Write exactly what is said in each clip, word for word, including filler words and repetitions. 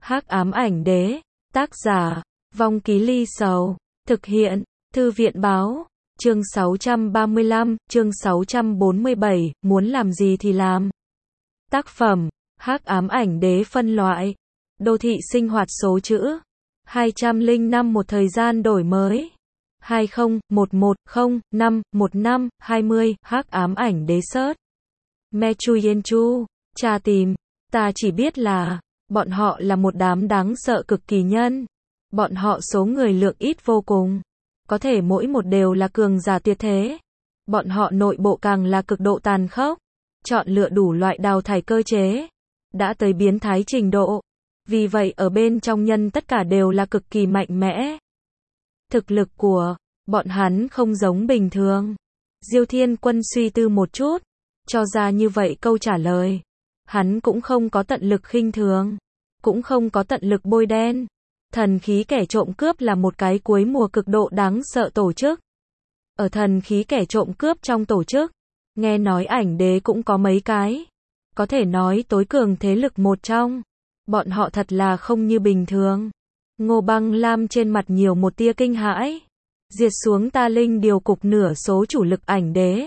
Hắc ám ảnh đế, tác giả, Vong Ký Ly Sầu, thực hiện, Thư viện báo, chương sáu trăm ba mươi lăm, chương sáu trăm bốn mươi bảy, muốn làm gì thì làm. Tác phẩm, Hắc ám ảnh đế phân loại, đô thị sinh hoạt số chữ, hai trăm lẻ năm một thời gian đổi mới, hai không một một không năm một năm hai mươi, Hắc ám ảnh đế search. Mechu Yenchu, tra tìm, ta chỉ biết là, bọn họ là một đám đáng sợ cực kỳ nhân. Bọn họ số người lượng ít vô cùng. Có thể mỗi một đều là cường giả tuyệt thế. Bọn họ nội bộ càng là cực độ tàn khốc. Chọn lựa đủ loại đào thải cơ chế. Đã tới biến thái trình độ. Vì vậy ở bên trong nhân tất cả đều là cực kỳ mạnh mẽ. Thực lực của bọn hắn không giống bình thường. Diêu Thiên Quân suy tư một chút. Cho ra như vậy câu trả lời. Hắn cũng không có tận lực khinh thường. Cũng không có tận lực bôi đen. Thần khí kẻ trộm cướp là một cái cuối mùa cực độ đáng sợ tổ chức. Ở thần khí kẻ trộm cướp trong tổ chức, nghe nói ảnh đế cũng có mấy cái. Có thể nói tối cường thế lực một trong. Bọn họ thật là không như bình thường. Ngô Băng Lam trên mặt nhiều một tia kinh hãi. Diệt xuống ta linh điều cục nửa số chủ lực ảnh đế.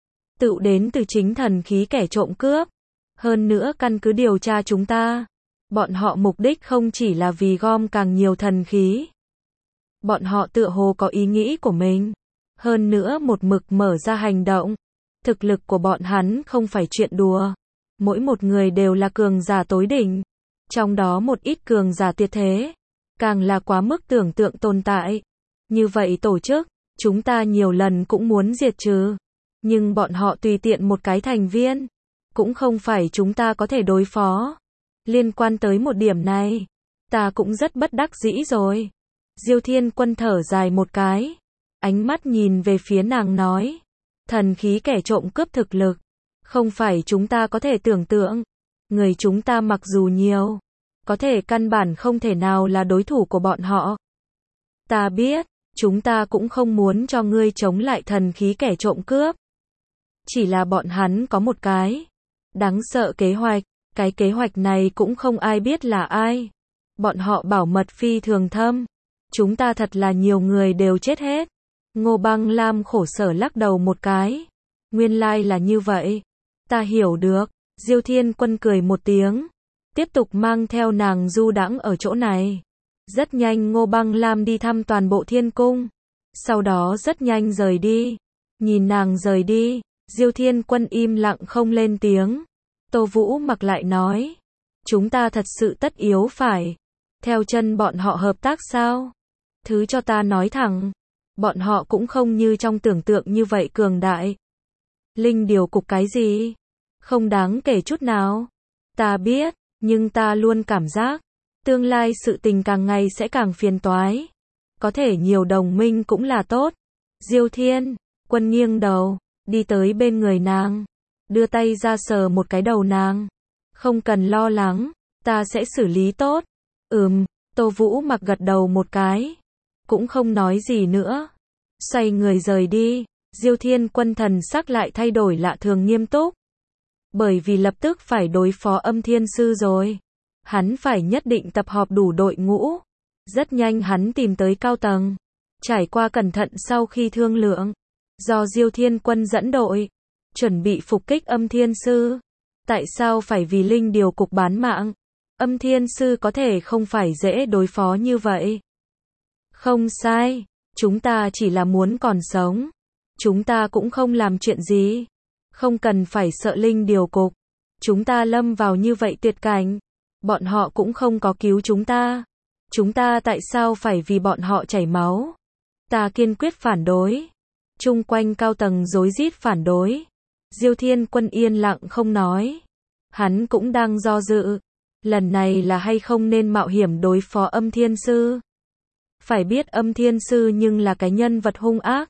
Tự đến từ chính thần khí kẻ trộm cướp. Hơn nữa căn cứ điều tra chúng ta. Bọn họ mục đích không chỉ là vì gom càng nhiều thần khí. Bọn họ tựa hồ có ý nghĩ của mình. Hơn nữa một mực mở ra hành động. Thực lực của bọn hắn không phải chuyện đùa. Mỗi một người đều là cường giả tối đỉnh. Trong đó một ít cường giả tuyệt thế. Càng là quá mức tưởng tượng tồn tại. Như vậy tổ chức, chúng ta nhiều lần cũng muốn diệt trừ. Nhưng bọn họ tùy tiện một cái thành viên. Cũng không phải chúng ta có thể đối phó. Liên quan tới một điểm này, ta cũng rất bất đắc dĩ rồi. Diêu Thiên Quân thở dài một cái. Ánh mắt nhìn về phía nàng nói. Thần khí kẻ trộm cướp thực lực. Không phải chúng ta có thể tưởng tượng. Người chúng ta mặc dù nhiều. Có thể căn bản không thể nào là đối thủ của bọn họ. Ta biết, chúng ta cũng không muốn cho ngươi chống lại thần khí kẻ trộm cướp. Chỉ là bọn hắn có một cái đáng sợ kế hoạch. Cái kế hoạch này cũng không ai biết là ai. Bọn họ bảo mật phi thường thâm. Chúng ta thật là nhiều người đều chết hết. Ngô Băng Lam khổ sở lắc đầu một cái. Nguyên lai là như vậy. Ta hiểu được. Diêu Thiên Quân cười một tiếng. Tiếp tục mang theo nàng du đãng ở chỗ này. Rất nhanh Ngô Băng Lam đi thăm toàn bộ thiên cung. Sau đó rất nhanh rời đi. Nhìn nàng rời đi. Diêu Thiên Quân im lặng không lên tiếng. Tô Vũ Mặc lại nói. Chúng ta thật sự tất yếu phải. Theo chân bọn họ hợp tác sao? Thứ cho ta nói thẳng. Bọn họ cũng không như trong tưởng tượng như vậy cường đại. Linh điều cục cái gì? Không đáng kể chút nào. Ta biết, nhưng ta luôn cảm giác. Tương lai sự tình càng ngày sẽ càng phiền toái. Có thể nhiều đồng minh cũng là tốt. Diêu Thiên Quân nghiêng đầu. Đi tới bên người nàng. Đưa tay ra sờ một cái đầu nàng. Không cần lo lắng, ta sẽ xử lý tốt. Ừm, Tô Vũ Mặc gật đầu một cái. Cũng không nói gì nữa. Xoay người rời đi. Diêu Thiên Quân thần sắc lại thay đổi lạ thường nghiêm túc. Bởi vì lập tức phải đối phó Âm Thiên Sư rồi. Hắn phải nhất định tập hợp đủ đội ngũ. Rất nhanh hắn tìm tới cao tầng. Trải qua cẩn thận sau khi thương lượng. Do Diêu Thiên Quân dẫn đội. Chuẩn bị phục kích Âm Thiên Sư. Tại sao phải vì linh điều cục bán mạng? Âm Thiên Sư có thể không phải dễ đối phó như vậy. Không sai. Chúng ta chỉ là muốn còn sống. Chúng ta cũng không làm chuyện gì. Không cần phải sợ linh điều cục. Chúng ta lâm vào như vậy tuyệt cảnh. Bọn họ cũng không có cứu chúng ta. Chúng ta tại sao phải vì bọn họ chảy máu? Ta kiên quyết phản đối. Chung quanh cao tầng rối rít phản đối. Diêu Thiên Quân yên lặng không nói. Hắn cũng đang do dự. Lần này là hay không nên mạo hiểm đối phó Âm Thiên Sư. Phải biết Âm Thiên Sư nhưng là cái nhân vật hung ác.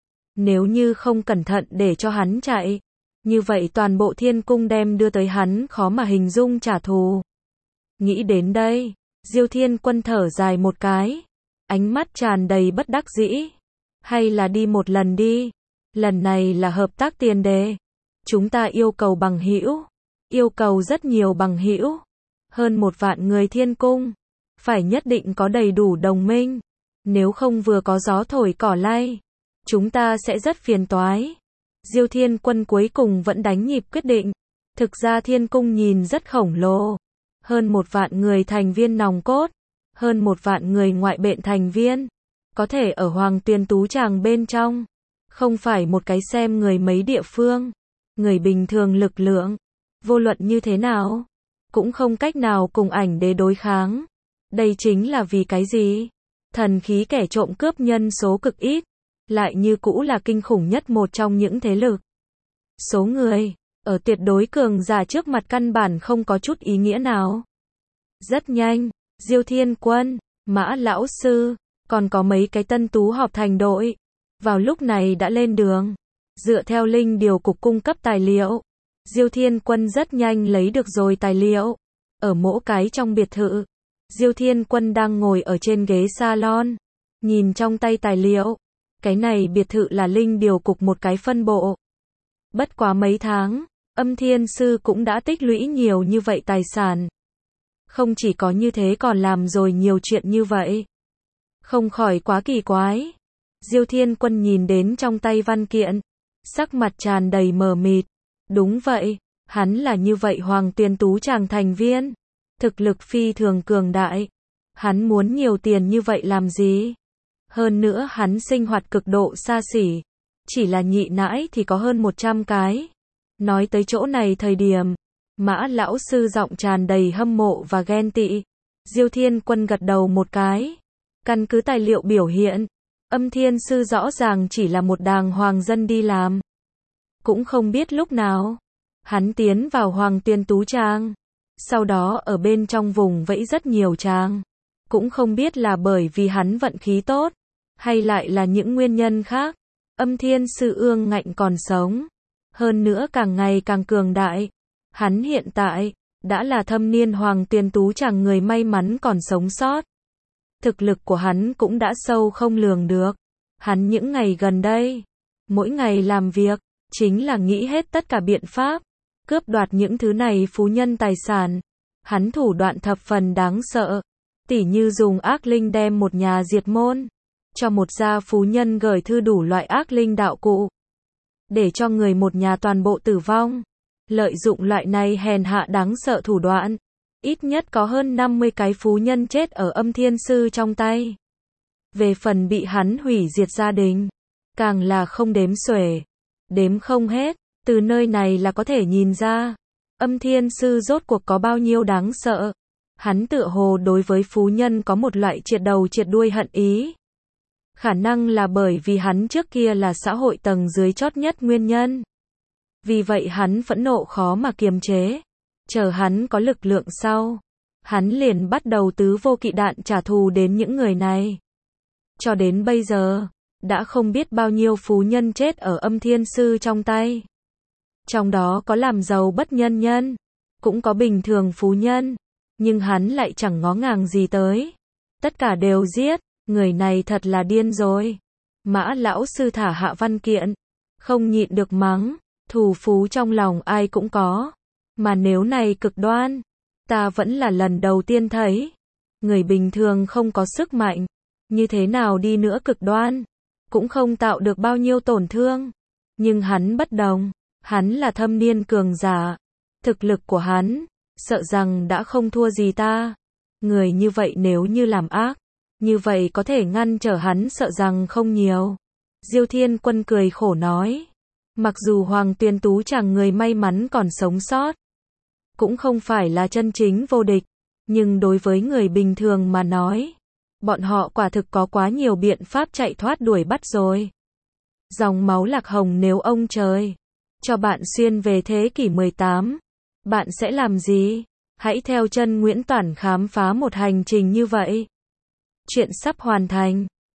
Nếu như không cẩn thận để cho hắn chạy. Như vậy toàn bộ thiên cung đem đưa tới hắn khó mà hình dung trả thù. Nghĩ đến đây. Diêu Thiên Quân thở dài một cái. Ánh mắt tràn đầy bất đắc dĩ. Hay là đi một lần đi. Lần này là hợp tác tiền đề. Chúng ta yêu cầu bằng hữu, yêu cầu rất nhiều bằng hữu. hơn một vạn người thiên cung, phải nhất định có đầy đủ đồng minh, nếu không vừa có gió thổi cỏ lay, chúng ta sẽ rất phiền toái. Diêu Thiên Quân cuối cùng vẫn đánh nhịp quyết định, thực ra thiên cung nhìn rất khổng lồ, hơn một vạn người thành viên nòng cốt, hơn một vạn người ngoại bện thành viên, có thể ở Hoàng Tuyền Tú Tràng bên trong, không phải một cái xem người mấy địa phương, người bình thường lực lượng, vô luận như thế nào, cũng không cách nào cùng ảnh đế đối kháng. Đây chính là vì cái gì? Thần khí kẻ trộm cướp nhân số cực ít, lại như cũ là kinh khủng nhất một trong những thế lực. Số người, ở tuyệt đối cường giả trước mặt căn bản không có chút ý nghĩa nào. Rất nhanh, Diêu Thiên Quân, Mã Lão Sư, còn có mấy cái tân tú họp thành đội. Vào lúc này đã lên đường. Dựa theo Linh Điều Cục cung cấp tài liệu, Diêu Thiên Quân rất nhanh lấy được rồi tài liệu. Ở mỗi cái trong biệt thự, Diêu Thiên Quân đang ngồi ở trên ghế salon, nhìn trong tay tài liệu. Cái này biệt thự là Linh Điều Cục một cái phân bộ. Bất quá mấy tháng, Âm Thiên Sư cũng đã tích lũy nhiều như vậy tài sản. Không chỉ có như thế còn làm rồi nhiều chuyện như vậy. Không khỏi quá kỳ quái. Diêu Thiên Quân nhìn đến trong tay văn kiện, sắc mặt tràn đầy mờ mịt. Đúng vậy, hắn là như vậy Hoàng Tuyền Tú Tràng thành viên, thực lực phi thường cường đại. Hắn muốn nhiều tiền như vậy làm gì? Hơn nữa hắn sinh hoạt cực độ xa xỉ, chỉ là nhị nãi thì có hơn một trăm cái. Nói tới chỗ này thời điểm, Mã Lão Sư giọng tràn đầy hâm mộ và ghen tị. Diêu Thiên Quân gật đầu một cái. Căn cứ tài liệu biểu hiện, Âm Thiên Sư rõ ràng chỉ là một đàng hoàng dân đi làm. Cũng không biết lúc nào, hắn tiến vào Hoàng Tuyền Tú Tràng. Sau đó ở bên trong vùng vẫy rất nhiều tràng. Cũng không biết là bởi vì hắn vận khí tốt, hay lại là những nguyên nhân khác. Âm Thiên Sư ương ngạnh còn sống. Hơn nữa càng ngày càng cường đại. Hắn hiện tại, đã là thâm niên Hoàng Tuyền Tú Tràng người may mắn còn sống sót. Thực lực của hắn cũng đã sâu không lường được. Hắn những ngày gần đây, mỗi ngày làm việc, chính là nghĩ hết tất cả biện pháp, cướp đoạt những thứ này phú nhân tài sản. Hắn thủ đoạn thập phần đáng sợ, tỉ như dùng ác linh đem một nhà diệt môn, cho một gia phú nhân gửi thư đủ loại ác linh đạo cụ, để cho người một nhà toàn bộ tử vong. Lợi dụng loại này hèn hạ đáng sợ thủ đoạn, ít nhất có hơn năm mươi cái phú nhân chết ở Âm Thiên Sư trong tay. Về phần bị hắn hủy diệt gia đình, càng là không đếm xuể, đếm không hết. Từ nơi này là có thể nhìn ra, Âm Thiên Sư rốt cuộc có bao nhiêu đáng sợ. Hắn tựa hồ đối với phú nhân có một loại triệt đầu triệt đuôi hận ý. Khả năng là bởi vì hắn trước kia là xã hội tầng dưới chót nhất nguyên nhân. Vì vậy hắn phẫn nộ khó mà kiềm chế. Chờ hắn có lực lượng sau, hắn liền bắt đầu tứ vô kỵ đạn trả thù đến những người này. Cho đến bây giờ, đã không biết bao nhiêu phú nhân chết ở Âm Thiên Sư trong tay. Trong đó có làm giàu bất nhân nhân, cũng có bình thường phú nhân, nhưng hắn lại chẳng ngó ngàng gì tới. Tất cả đều giết, người này thật là điên rồi. Mã Lão Sư thả hạ văn kiện, không nhịn được mắng, thù phú trong lòng ai cũng có. Mà nếu này cực đoan, ta vẫn là lần đầu tiên thấy. Người bình thường không có sức mạnh, như thế nào đi nữa cực đoan, cũng không tạo được bao nhiêu tổn thương. Nhưng hắn bất đồng, hắn là thâm niên cường giả. Thực lực của hắn, sợ rằng đã không thua gì ta. Người như vậy nếu như làm ác, như vậy có thể ngăn trở hắn sợ rằng không nhiều. Diêu Thiên Quân cười khổ nói. Mặc dù Hoàng Tuyền Tú Tràng người may mắn còn sống sót, cũng không phải là chân chính vô địch, nhưng đối với người bình thường mà nói, bọn họ quả thực có quá nhiều biện pháp chạy thoát đuổi bắt rồi. Dòng máu Lạc Hồng nếu ông trời cho bạn xuyên về thế kỷ mười tám, bạn sẽ làm gì? Hãy theo chân Nguyễn Toản khám phá một hành trình như vậy. Chuyện sắp hoàn thành.